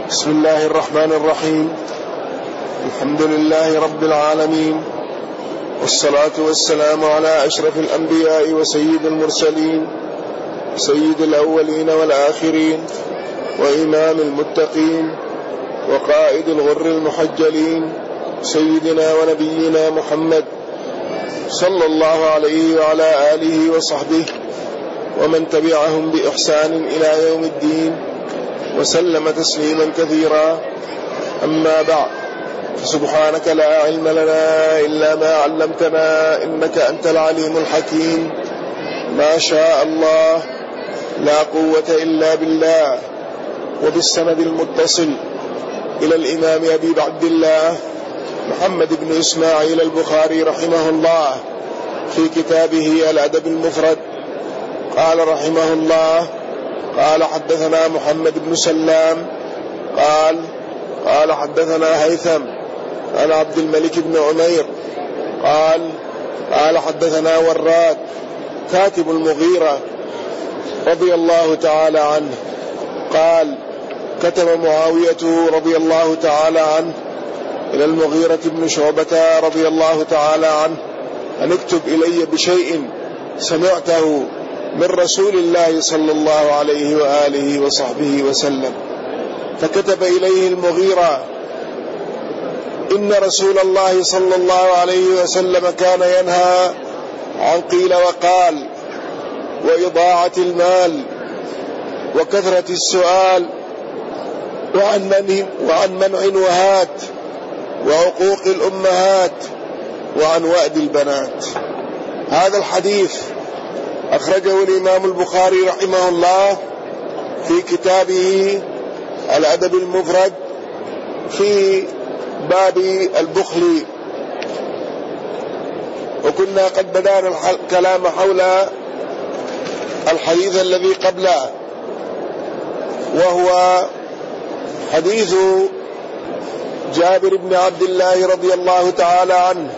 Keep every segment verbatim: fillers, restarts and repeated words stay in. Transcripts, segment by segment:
بسم الله الرحمن الرحيم. الحمد لله رب العالمين، والصلاة والسلام على أشرف الأنبياء وسيد المرسلين، سيد الأولين والآخرين، وإمام المتقين، وقائد الغر المحجلين، سيدنا ونبينا محمد صلى الله عليه وعلى آله وصحبه ومن تبعهم بإحسان إلى يوم الدين، وسلم تسليما كثيرا. أما بعد، فسبحانك لا علم لنا إلا ما علمتنا إنك أنت العليم الحكيم. ما شاء الله، لا قوة إلا بالله. وبالسند المتصل إلى الإمام أبي عبد الله محمد بن إسماعيل البخاري رحمه الله في كتابه الأدب المفرد، قال رحمه الله: قال حدثنا محمد بن سلام قال قال حدثنا هيثم عن عبد الملك بن عمير قال قال حدثنا وراد كاتب المغيرة رضي الله تعالى عنه قال: كتب معاوية رضي الله تعالى عنه إلى المغيرة بن شعبة رضي الله تعالى عنه أن اكتب إلي بشيء سمعته من رسول الله صلى الله عليه وآله وصحبه وسلم. فكتب إليه المغيرة: إن رسول الله صلى الله عليه وسلم كان ينهى عن قيل وقال، وإضاعة المال، وكثرة السؤال، وعن منع, وعن منع وهات، وعقوق الأمهات، وعن وأد البنات. هذا الحديث أخرجه الإمام البخاري رحمه الله في كتابه الأدب المفرد في باب البخل. وكنا قد بدأنا الكلام حول الحديث الذي قبله، وهو حديث جابر بن عبد الله رضي الله تعالى عنه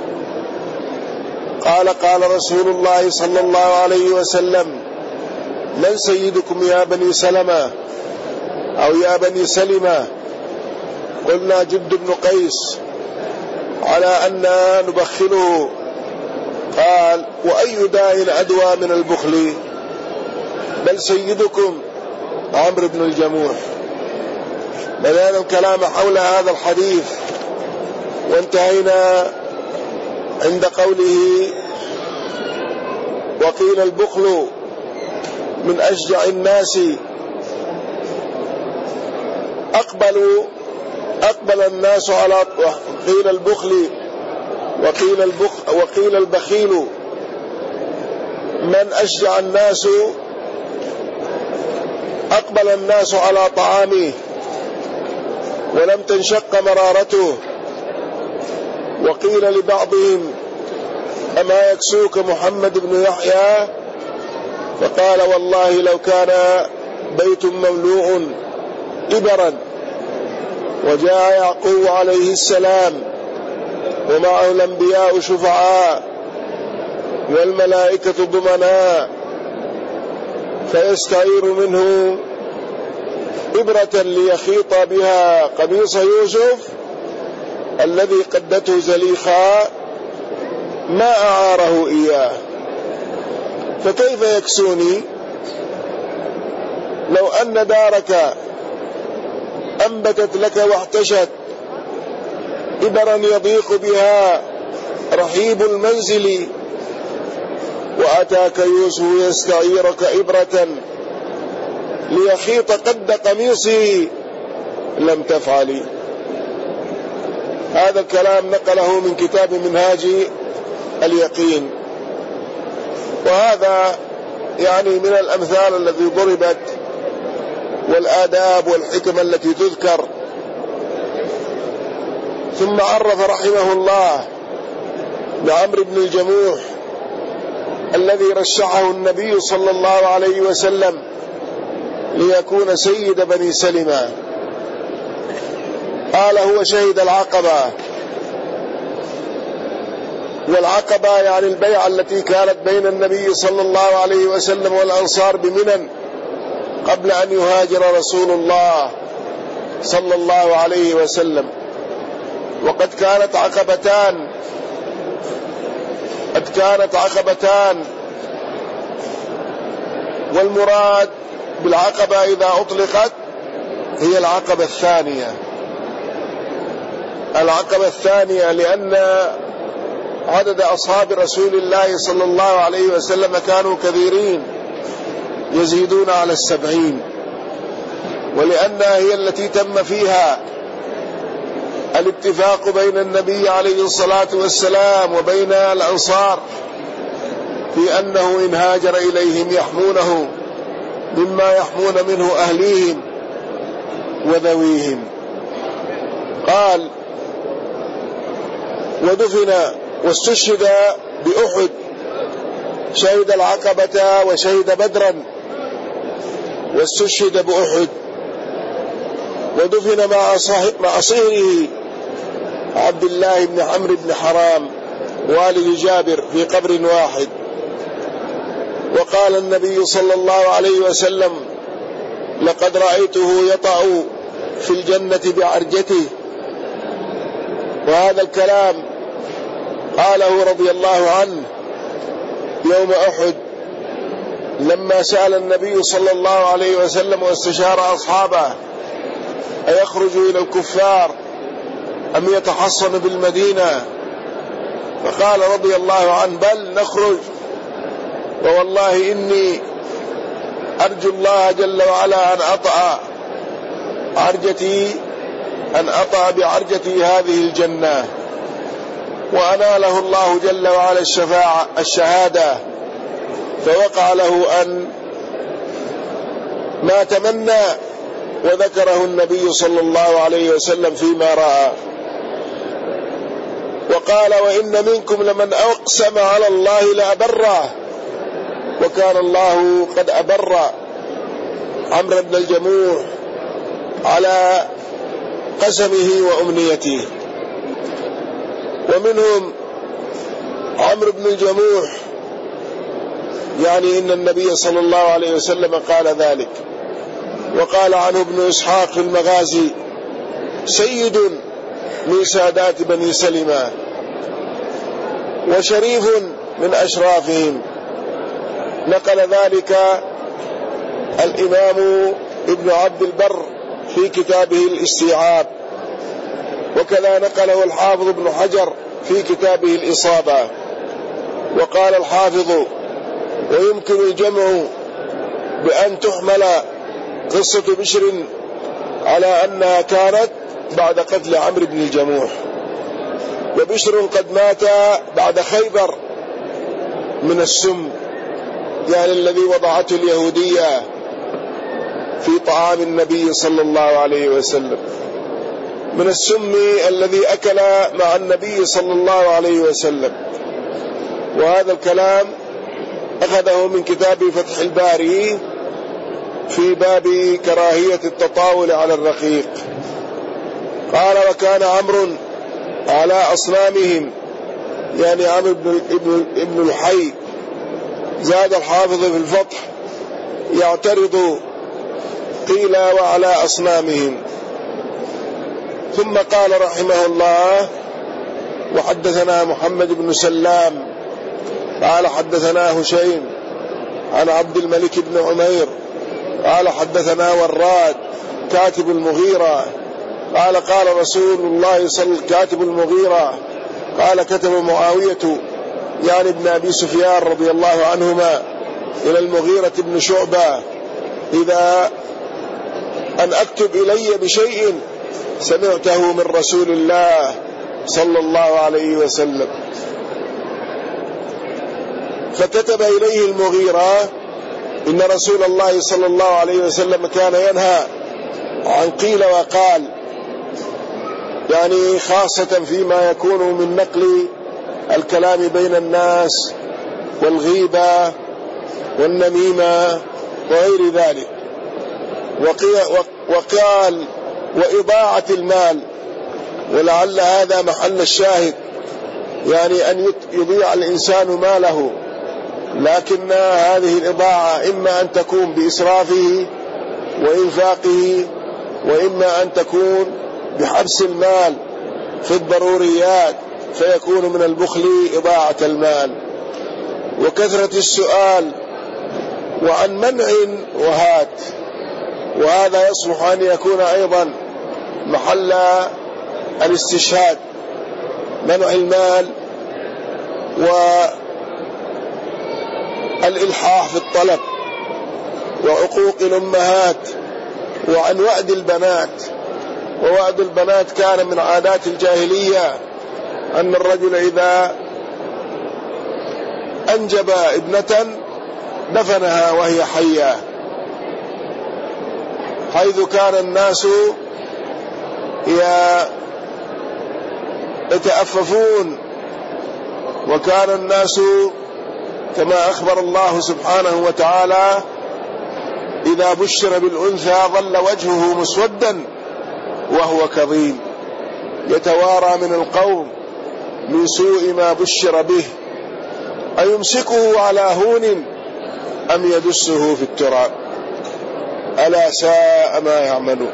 قال: قال رسول الله صلى الله عليه وسلم: من سيدكم يا بني سلمة أو يا بني سلمة؟ قلنا: جد بن قيس، على أن نبخله. قال: وأي داء أدوى من البخل؟ بل سيدكم عمرو بن الجموح. بدأنا الكلام حول هذا الحديث، وانتهينا عند قوله: وقيل البخل من أشجع الناس. أقبلوا أقبل الناس على قيل البخل وقيل البخ وقيل البخيل من أشجع الناس. أقبل الناس على طعامه ولم تنشق مرارته. وقيل لبعضهم: أما يكسوك محمد بن يحيى؟ فقال: والله لو كان بيت مملوء إبرا. وجاء يعقوب عليه السلام ومعه الأنبياء شفعاء والملائكة ضمناء، فيستعير منه إبرة ليخيط بها قميص يوسف الذي قدته زليخا، ما أعاره إياه. فكيف يكسوني لو أن دارك أنبتت لك واحتشت إبرا يضيق بها رحيب المنزل، وأتاك يوسف يستعيرك إبرة ليخيط قد قميصه، لم تفعلي. هذا الكلام نقله من كتاب منهاج اليقين. وهذا يعني من الأمثال التي ضربت والآداب والحكم التي تذكر. ثم عرف رحمه الله بعمرو بن الجموح الذي رشحه النبي صلى الله عليه وسلم ليكون سيد بني سلمة. قال: هو شهد العقبة. والعقبة يعني البيعة التي كانت بين النبي صلى الله عليه وسلم والأنصار بمنى قبل أن يهاجر رسول الله صلى الله عليه وسلم. وقد كانت عقبتان قد كانت عقبتان والمراد بالعقبة إذا أطلقت هي العقبة الثانية العقبة الثانية لأن عدد أصحاب رسول الله صلى الله عليه وسلم كانوا كثيرين يزيدون على السبعين، ولأنها هي التي تم فيها الاتفاق بين النبي عليه الصلاة والسلام وبين الأنصار في أنه إن هاجر إليهم يحمونه مما يحمون منه أهليهم وذويهم. قال: ودفن واستشهد بأحد، شهد العقبة وشهد بدرا واستشهد بأحد. ودفن مع صهره عبد الله بن عمرو بن حرام والد جابر في قبر واحد. وقال النبي صلى الله عليه وسلم: لقد رأيته يطأ في الجنة بعرجته. وهذا الكلام قاله رضي الله عنه يوم أحد لما سأل النبي صلى الله عليه وسلم واستشار أصحابه أيخرج إلى الكفار أم يتحصن بالمدينة، فقال رضي الله عنه: بل نخرج، ووالله إني أرجو الله جل وعلا أن أطأ عرجتي أن أطأ بعرجتي هذه الجنة. وأناله الله جل وعلا الشفاعة الشهادة، فوقع له أن ما تمنى، وذكره النبي صلى الله عليه وسلم فيما رأى. وقال: وإن منكم لمن أقسم على الله لأبره، وكان الله قد أبر عمرو بن الجموح على قسمه وأمنيته. ومنهم عمرو بن الجموح، يعني إن النبي صلى الله عليه وسلم قال ذلك. وقال عنه ابن إسحاق في المغازي: سيد من سادات بني سلمة وشريف من أشرافهم. نقل ذلك الإمام ابن عبد البر في كتابه الاستيعاب، وكذا نقله الحافظ ابن حجر في كتابه الإصابة. وقال الحافظ: ويمكن الجمع بأن تحمل قصة بشر على أنها كانت بعد قتل عمرو بن الجموح، وبشر قد مات بعد خيبر من السم، يعني الذي وضعته اليهودية في طعام النبي صلى الله عليه وسلم، من السم الذي أكل مع النبي صلى الله عليه وسلم. وهذا الكلام أخذه من كتاب فتح الباري في باب كراهية التطاول على الرقيق. قال: وكان عمرو على أصنامهم، يعني عمرو بن ابن الحي. زاد الحافظ في الفتح: يعترض، قيل وعلى أصنامهم. ثم قال رحمه الله: وحدثنا محمد بن سلام قال حدثنا هشيم عن عبد الملك بن عمير قال حدثنا وراد كاتب المغيرة قال قال رسول الله صلى الله عليه وسلم كاتب المغيرة قال كتب معاوية يعني ابن أبي سفيان رضي الله عنهما إلى المغيرة بن شعبة إذا أن أكتب إلي بشيء سمعته من رسول الله صلى الله عليه وسلم. فكتب إليه المغيرة: إن رسول الله صلى الله عليه وسلم كان ينهى عن قيل وقال، يعني خاصة فيما يكون من نقل الكلام بين الناس والغيبة والنميمة وغير ذلك. وقال: وإضاعة المال، ولعل هذا محل الشاهد، يعني أن يضيع الإنسان ماله، لكن هذه الإضاعة إما أن تكون بإسرافه وإنفاقه وإما أن تكون بحبس المال في الضروريات فيكون من البخل إضاعة المال وكثرة السؤال وعن منع وهات، وهذا يصلح أن يكون أيضا محل الاستشهاد، منع المال والإلحاح في الطلب وعقوق الأمهات وعن وعد البنات. ووعد البنات كان من عادات الجاهلية، أن الرجل إذا أنجب ابنة دفنها وهي حية، حيث كان الناس يتأففون، وكان الناس كما أخبر الله سبحانه وتعالى إذا بشر بالأنثى ظل وجهه مسودا وهو كظيم يتوارى من القوم من سوء ما بشر به أيمسكه على هون أم يدسه في التراب ألا ساء ما يعملون.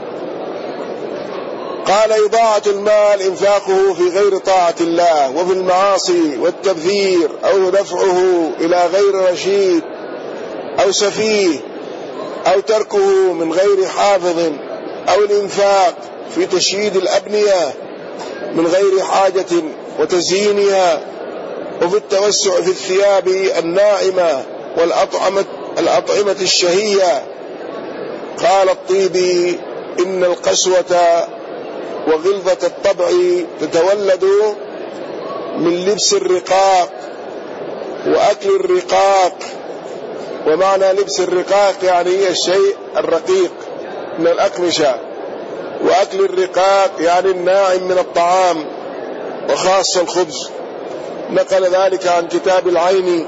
قال إضاعة المال إنفاقه في غير طاعة الله وفي المعاصي والتبذير أو دفعه إلى غير رشيد أو سفيه أو تركه من غير حافظ أو الإنفاق في تشييد الأبنية من غير حاجة وتزيينها وفي التوسع في الثياب الناعمة والأطعمة الأطعمة الشهية. قال الطيبي إن القسوة وغلظة الطبع تتولد من لبس الرقاق وأكل الرقاق. ومعنى لبس الرقاق يعني الشيء الرقيق من الأقمشة، وأكل الرقاق يعني الناعم من الطعام وخاصة الخبز. نقل ذلك عن كتاب العين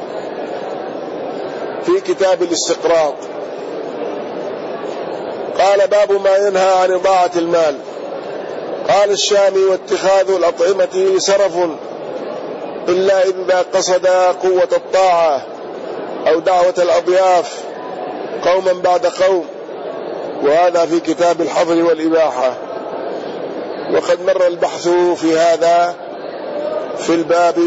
في كتاب الاستقراض. قال باب ما ينهى عن إضاعة المال. قال الشامي واتخاذ الأطعمة سرف إلا إذا قصد قوة الطاعة أو دعوة الأضياف قوما بعد قوم، وهذا في كتاب الحظر والإباحة. وقد مر البحث في هذا في الباب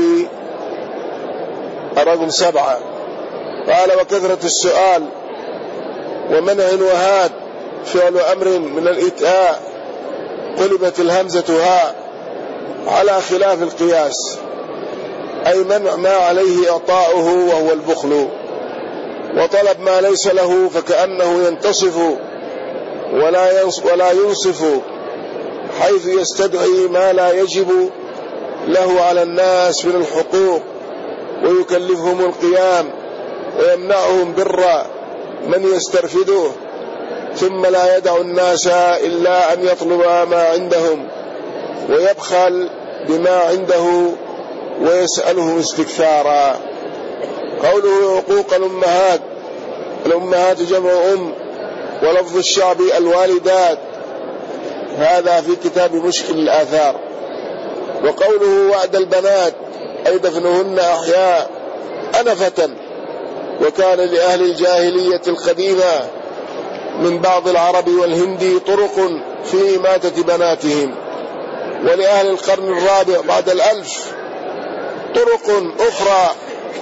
رقم سبعة. قال وكثرة السؤال ومنع وهات فعل أمر من الإتاء قلبت الهمزة هاء على خلاف القياس، أي منع ما عليه إعطاؤه وهو البخل، وطلب ما ليس له فكأنه ينتصف ولا ولا ينصف، حيث يستدعي ما لا يجب له على الناس من الحقوق ويكلفهم القيام ويمنعهم بر من يسترفده، ثم لا يدع الناس إلا أن يطلب ما عندهم ويبخل بما عنده ويسألهم استكثارا. قوله عقوق الأمهات، الأمهات جمع أم، ولفظ الشعب الوالدات، هذا في كتاب مشكل الآثار. وقوله وعد البنات أي دفنهن أحياء أنفة، وكان لأهل الجاهلية القديمة من بعض العرب والهند طرق في إماتة بناتهم، ولأهل القرن الرابع بعد الألف طرق أخرى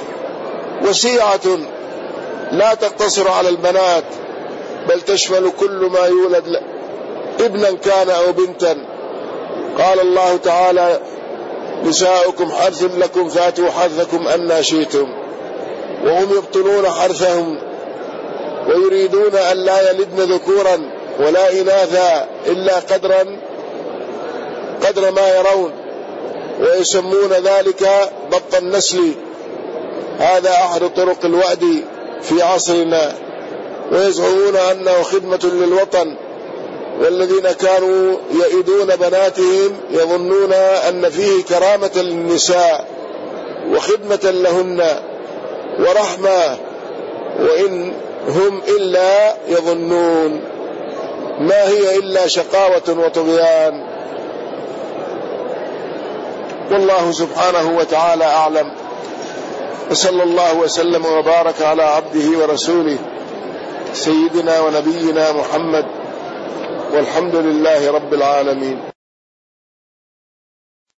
وسيعة لا تقتصر على البنات بل تشمل كل ما يولد ابنا كان أو بنتا. قال الله تعالى نساؤكم حرث لكم فاتوا حرثكم أنى شئتم، وهم يبطلون حرثهم ويريدون أن لا يلدن ذكورا ولا إناثا إلا قدرا قدر ما يرون، ويسمون ذلك ضبط النسل. هذا أحد طرق الوعد في عصرنا، ويزعمون أنه خدمة للوطن، والذين كانوا يئدون بناتهم يظنون أن فيه كرامة للنساء وخدمة لهن ورحمة، وإن هم إلا يظنون، ما هي إلا شقاوة وطغيان. والله سبحانه وتعالى أعلم، وصلى الله وسلم وبارك على عبده ورسوله سيدنا ونبينا محمد والحمد لله رب العالمين.